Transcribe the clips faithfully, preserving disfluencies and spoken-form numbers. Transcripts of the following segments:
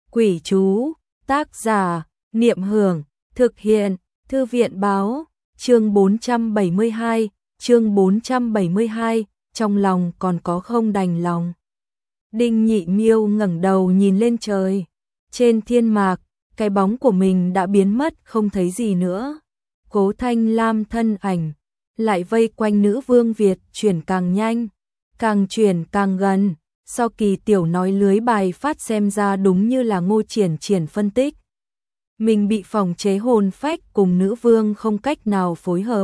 Quỷ chú, tác giả, Niệm Hưởng, thực hiện, Thư viện báo, chương bốn trăm bảy mươi hai, chương bốn trăm bảy mươi hai, trong lòng còn có không đành lòng. Đinh Nhị Miêu ngẩng đầu nhìn lên trời, trên thiên mạc, cái bóng của mình đã biến mất không thấy gì nữa. Cố Thanh Lam thân ảnh lại vây quanh nữ vương Việt chuyển càng nhanh, càng chuyển càng gần. So Kỳ Tiểu nói lưới bài phát xem ra đúng như là Ngô Triển Triển phân tích. Mình bị phòng chế hồn phách cùng nữ vương không cách nào phối hợp,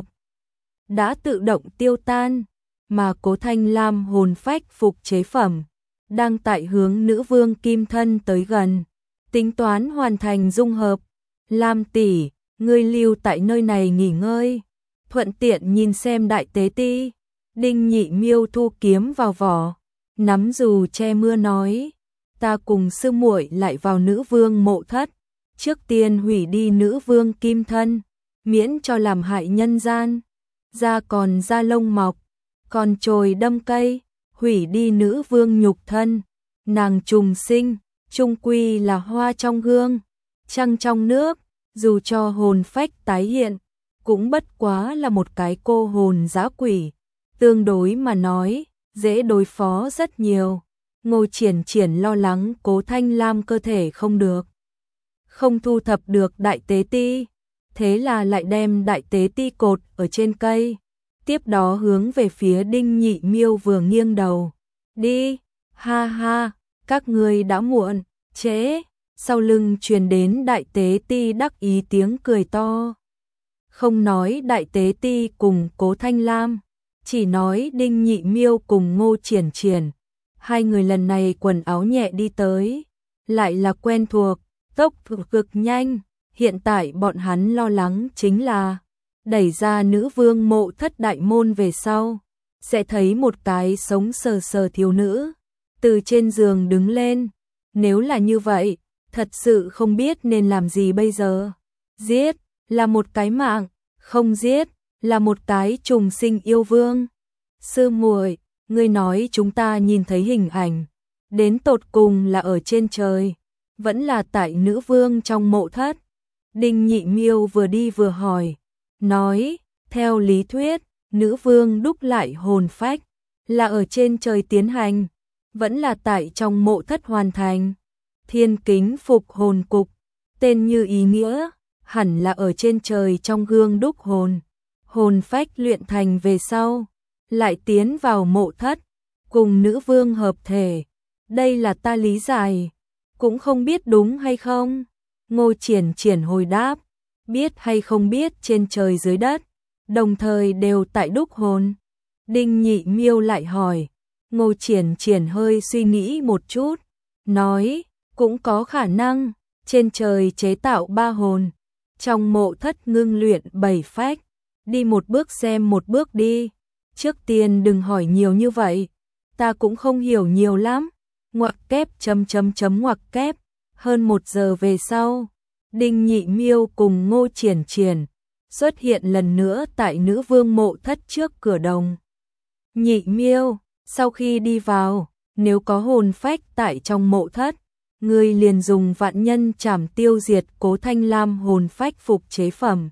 đã tự động tiêu tan, mà Cố Thanh Lam hồn phách phục chế phẩm đang tại hướng nữ vương kim thân tới gần, tính toán hoàn thành dung hợp. Lam tỷ, ngươi lưu tại nơi này nghỉ ngơi, thuận tiện nhìn xem đại tế ti. Đinh Nhị Miêu thu kiếm vào vỏ, nắm dù che mưa nói, ta cùng sư muội lại vào nữ vương mộ thất, trước tiên hủy đi nữ vương kim thân, miễn cho làm hại nhân gian. Da còn da lông mọc, còn chồi đâm cây, hủy đi nữ vương nhục thân, nàng trùng sinh, chung quy là hoa trong gương, trăng trong nước, dù cho hồn phách tái hiện, cũng bất quá là một cái cô hồn dã quỷ, tương đối mà nói, dễ đối phó rất nhiều. Ngô Triển Triển lo lắng Cố Thanh Lam cơ thể không được, không thu thập được đại tế ti, thế là lại đem đại tế ti cột ở trên cây, tiếp đó hướng về phía Đinh Nhị Miêu vừa nghiêng đầu. Đi, ha ha, các ngươi đã muộn, trễ. Sau lưng truyền đến đại tế ti đắc ý tiếng cười to. Không nói đại tế ti cùng Cố Thanh Lam, chỉ nói Đinh Nhị Miêu cùng Ngô Triển Triển. Hai người lần này quần áo nhẹ đi tới, lại là quen thuộc, tốc độ cực nhanh. Hiện tại bọn hắn lo lắng chính là đẩy ra nữ vương mộ thất đại môn về sau, sẽ thấy một cái sống sờ sờ thiếu nữ từ trên giường đứng lên. Nếu là như vậy, thật sự không biết nên làm gì bây giờ. Giết là một cái mạng, không giết là một cái trùng sinh yêu vương. Sư muội, ngươi nói chúng ta nhìn thấy hình ảnh, đến tột cùng là ở trên trời, vẫn là tại nữ vương trong mộ thất? Đinh Nhị Miêu vừa đi vừa hỏi, nói, theo lý thuyết, nữ vương đúc lại hồn phách, là ở trên trời tiến hành, vẫn là tại trong mộ thất hoàn thành. Thiên kính phục hồn cục, tên như ý nghĩa, hẳn là ở trên trời trong gương đúc hồn. Hồn phách luyện thành về sau, lại tiến vào mộ thất, cùng nữ vương hợp thể. Đây là ta lý giải, cũng không biết đúng hay không. Ngô Triển Triển hồi đáp, biết hay không biết trên trời dưới đất, đồng thời đều tại đúc hồn. Đinh Nhị Miêu lại hỏi, Ngô Triển Triển hơi suy nghĩ một chút, nói, cũng có khả năng, trên trời chế tạo ba hồn, trong mộ thất ngưng luyện bảy phách. Đi một bước xem một bước đi, trước tiên đừng hỏi nhiều như vậy, ta cũng không hiểu nhiều lắm. Ngoặc kép chấm chấm chấm ngoặc kép. Hơn một giờ về sau, Đinh Nhị Miêu cùng Ngô Triển Triển xuất hiện lần nữa tại nữ vương mộ thất trước cửa đồng. Nhị Miêu, sau khi đi vào, nếu có hồn phách tại trong mộ thất, ngươi liền dùng vạn nhân trảm tiêu diệt Cố Thanh Lam hồn phách phục chế phẩm.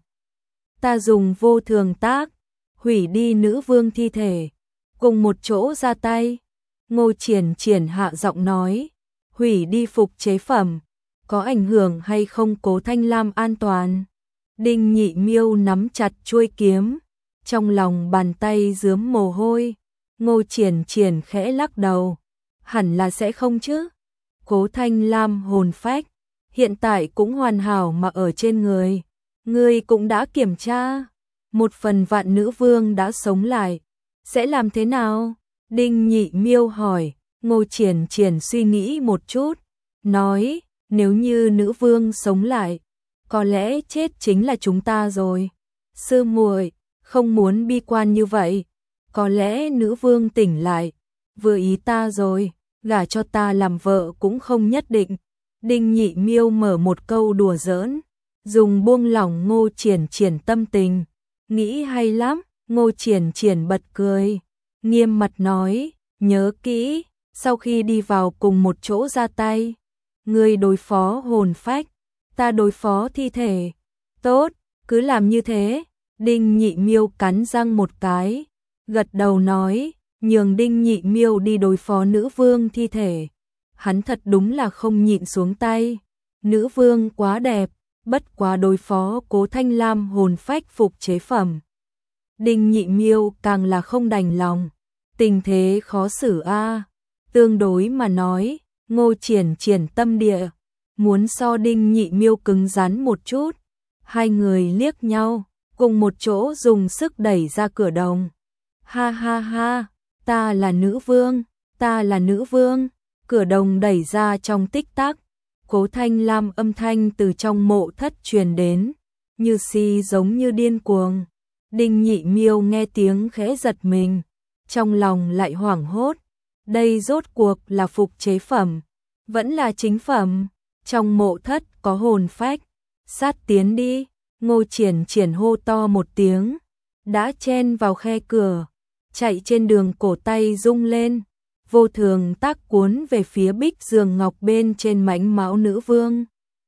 Ta dùng vô thường tác, hủy đi nữ vương thi thể, cùng một chỗ ra tay. Ngô Triển Triển hạ giọng nói, hủy đi phục chế phẩm, có ảnh hưởng hay không Cố Thanh Lam an toàn? Đinh Nhị Miêu nắm chặt chuôi kiếm, trong lòng bàn tay rướm mồ hôi. Ngô Triển Triển khẽ lắc đầu, hẳn là sẽ không chứ. Cố Thanh Lam hồn phách, hiện tại cũng hoàn hảo mà ở trên người. Ngươi cũng đã kiểm tra, một phần vạn nữ vương đã sống lại, sẽ làm thế nào? Đinh Nhị Miêu hỏi. Ngô Triển Triển suy nghĩ một chút, nói, nếu như nữ vương sống lại, có lẽ chết chính là chúng ta rồi. Sư muội, không muốn bi quan như vậy, có lẽ nữ vương tỉnh lại, vừa ý ta rồi, gả cho ta làm vợ cũng không nhất định. Đinh Nhị Miêu mở một câu đùa giỡn, dùng buông lỏng Ngô Triển Triển tâm tình. Nghĩ hay lắm. Ngô Triển Triển bật cười, nghiêm mặt nói, nhớ kỹ, sau khi đi vào cùng một chỗ ra tay, Ngươi đối phó hồn phách, ta đối phó thi thể. Tốt, cứ làm như thế. Đinh Nhị Miêu cắn răng một cái, gật đầu nói, nhường Đinh Nhị Miêu đi đối phó nữ vương thi thể. Hắn thật đúng là không nhịn xuống tay. Nữ vương quá đẹp, bất quá đối phó Cố Thanh Lam hồn phách phục chế phẩm. Đinh Nhị Miêu càng là không đành lòng. Tình thế khó xử a. Tương đối mà nói, Ngô Triển Triển tâm địa muốn so Đinh Nhị Miêu cứng rắn một chút. Hai người liếc nhau, cùng một chỗ dùng sức đẩy ra cửa đồng. Ha ha ha, ta là nữ vương, ta là nữ vương. Cửa đồng đẩy ra trong tích tắc, Cố Thanh Lam âm thanh từ trong mộ thất truyền đến, như si giống như điên cuồng. Đinh Nhị Miêu nghe tiếng khẽ giật mình, trong lòng lại hoảng hốt. Đây rốt cuộc là phục chế phẩm, vẫn là chính phẩm. Trong mộ thất có hồn phách, sát tiến đi. Ngô Triển Triển hô to một tiếng, đã chen vào khe cửa, chạy trên đường cổ tay rung lên, vô thường tác cuốn về phía bích giường ngọc bên trên mãnh mão nữ vương.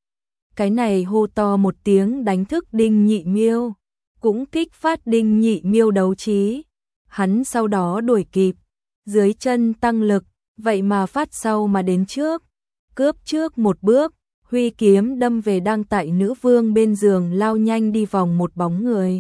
Cái này hô to một tiếng đánh thức Đinh Nhị Miêu, cũng kích phát Đinh Nhị Miêu đấu trí. Hắn sau đó đuổi kịp, dưới chân tăng lực, vậy mà phát sau mà đến trước, cướp trước một bước, huy kiếm đâm về đang tại nữ vương bên giường lao nhanh đi vòng một bóng người.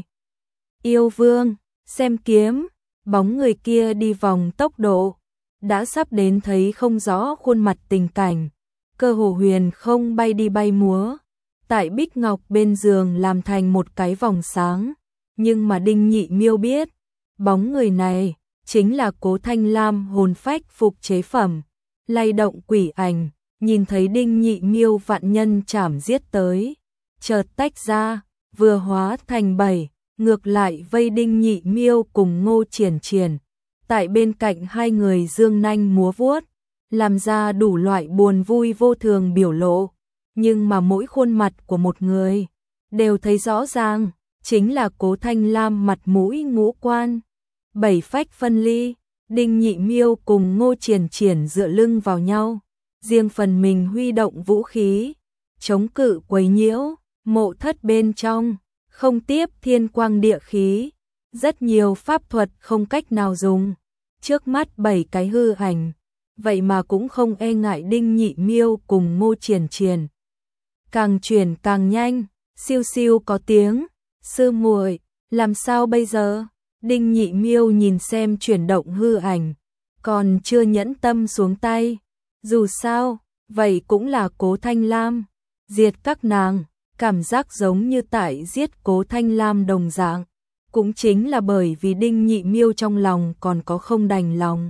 Yêu vương, xem kiếm, bóng người kia đi vòng tốc độ, đã sắp đến thấy không rõ khuôn mặt tình cảnh, cơ hồ huyền không bay đi bay múa, tại bích ngọc bên giường làm thành một cái vòng sáng, nhưng mà Đinh Nhị Miêu biết, bóng người này chính là Cố Thanh Lam hồn phách phục chế phẩm, lay động quỷ ảnh. Nhìn thấy Đinh Nhị Miêu vạn nhân chảm giết tới, chợt tách ra, vừa hóa thành bảy, ngược lại vây Đinh Nhị Miêu cùng Ngô Triển Triển. Tại bên cạnh hai người dương nanh múa vuốt, làm ra đủ loại buồn vui vô thường biểu lộ, nhưng mà mỗi khuôn mặt của một người đều thấy rõ ràng, chính là Cố Thanh Lam mặt mũi ngũ quan, bảy phách phân ly. Đinh Nhị Miêu cùng Ngô Triển Triển dựa lưng vào nhau, riêng phần mình huy động vũ khí, chống cự quấy nhiễu. Mộ thất bên trong không tiếp thiên quang địa khí, rất nhiều pháp thuật không cách nào dùng. Trước mắt bảy cái hư ảnh, vậy mà cũng không e ngại Đinh Nhị Miêu cùng Ngô Triển Triển. Càng chuyển càng nhanh, siêu siêu có tiếng, sư muội, làm sao bây giờ? Đinh Nhị Miêu nhìn xem chuyển động hư ảnh, còn chưa nhẫn tâm xuống tay. Dù sao, vậy cũng là Cố Thanh Lam, diệt các nàng, cảm giác giống như tại giết Cố Thanh Lam đồng dạng. Cũng chính là bởi vì Đinh Nhị Miêu trong lòng còn có không đành lòng.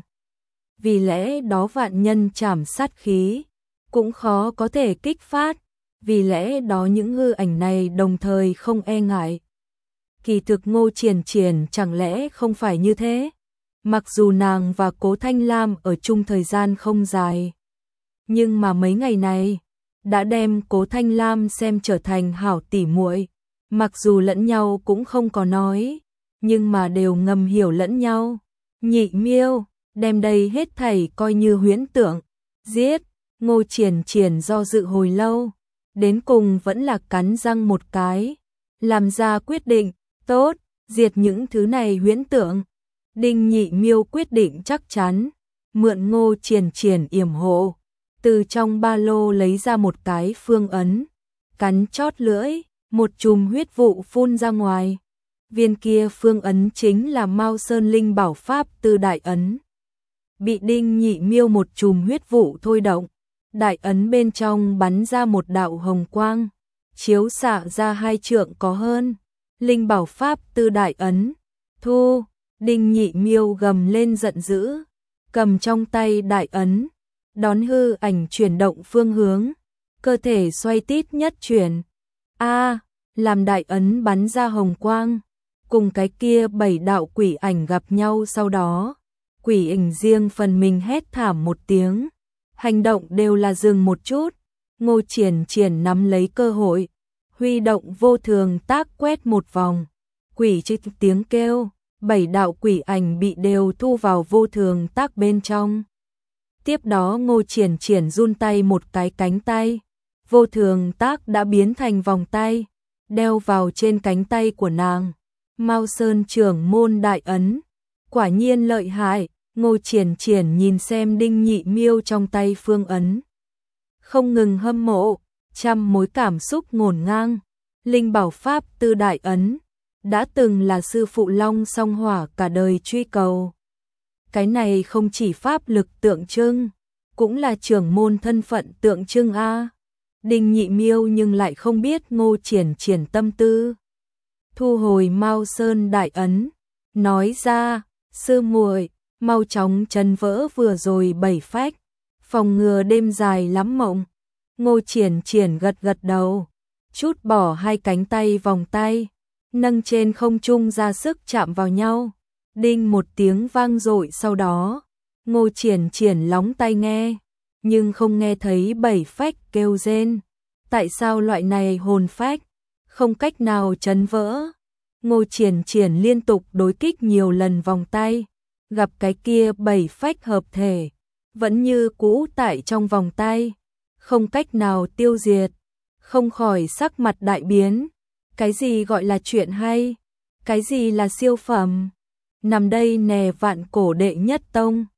Vì lẽ đó vạn nhân chảm sát khí, cũng khó có thể kích phát, vì lẽ đó những hư ảnh này đồng thời không e ngại. Kỳ thực Ngô Triển Triển chẳng lẽ không phải như thế? Mặc dù nàng và Cố Thanh Lam ở chung thời gian không dài, nhưng mà mấy ngày này đã đem Cố Thanh Lam xem trở thành hảo tỉ muội. Mặc dù lẫn nhau cũng không có nói, nhưng mà đều ngầm hiểu lẫn nhau. Nhị Miêu, đem đây hết thảy coi như huyễn tưởng. Giết. Ngô Triển Triển do dự hồi lâu, đến cùng vẫn là cắn răng một cái, làm ra quyết định. Tốt, diệt những thứ này huyễn tưởng. Đinh Nhị Miêu quyết định chắc chắn, mượn Ngô Triển Triển yểm hộ, từ trong ba lô lấy ra một cái phương ấn, cắn chót lưỡi, một chùm huyết vụ phun ra ngoài. Viên kia phương ấn chính là Mao Sơn Linh bảo pháp Tư Đại Ấn. Bị Đinh Nhị Miêu một chùm huyết vụ thôi động, đại ấn bên trong bắn ra một đạo hồng quang, chiếu xạ ra hai trượng có hơn. Linh bảo pháp Tư Đại Ấn, thu. Đinh Nhị Miêu gầm lên giận dữ, cầm trong tay đại ấn, đón hư ảnh chuyển động phương hướng, cơ thể xoay tít nhất chuyển. A, làm đại ấn bắn ra hồng quang, cùng cái kia bảy đạo quỷ ảnh gặp nhau, sau đó, quỷ ảnh riêng phần mình hét thảm một tiếng, hành động đều là dừng một chút. Ngô Triển Triển nắm lấy cơ hội, huy động vô thường tác quét một vòng, quỷ chích tiếng kêu, bảy đạo quỷ ảnh bị đều thu vào vô thường tác bên trong. Tiếp đó Ngô Triển Triển run tay một cái, cánh tay vô thường tác đã biến thành vòng tay, đeo vào trên cánh tay của nàng. Mao Sơn trưởng môn đại ấn, quả nhiên lợi hại. Ngô Triển Triển nhìn xem Đinh Nhị Miêu trong tay phương ấn, không ngừng hâm mộ, trăm mối cảm xúc ngổn ngang. Linh bảo pháp tư đại ấn, đã từng là sư phụ Long Song Hỏa cả đời truy cầu. Cái này không chỉ pháp lực tượng trưng, cũng là trưởng môn thân phận tượng trưng a. Đinh Nhị Miêu nhưng lại không biết Ngô Triển Triển tâm tư. Thu hồi Mao Sơn đại ấn, nói ra, sư muội, mau chóng chấn vỡ vừa rồi bảy phách, phòng ngừa đêm dài lắm mộng. Ngô Triển Triển gật gật đầu, chút bỏ hai cánh tay vòng tay, nâng trên không trung ra sức chạm vào nhau. Đinh một tiếng vang dội, sau đó Ngô Triển Triển lóng tai nghe, nhưng không nghe thấy bảy phách kêu rên. Tại sao loại này hồn phách không cách nào chấn vỡ? Ngô Triển Triển liên tục đối kích nhiều lần vòng tay, gặp cái kia bảy phách hợp thể, vẫn như cũ tại trong vòng tay, không cách nào tiêu diệt, không khỏi sắc mặt đại biến. Cái gì gọi là chuyện hay? Cái gì là siêu phẩm? Nằm đây nè, vạn cổ đệ nhất tông.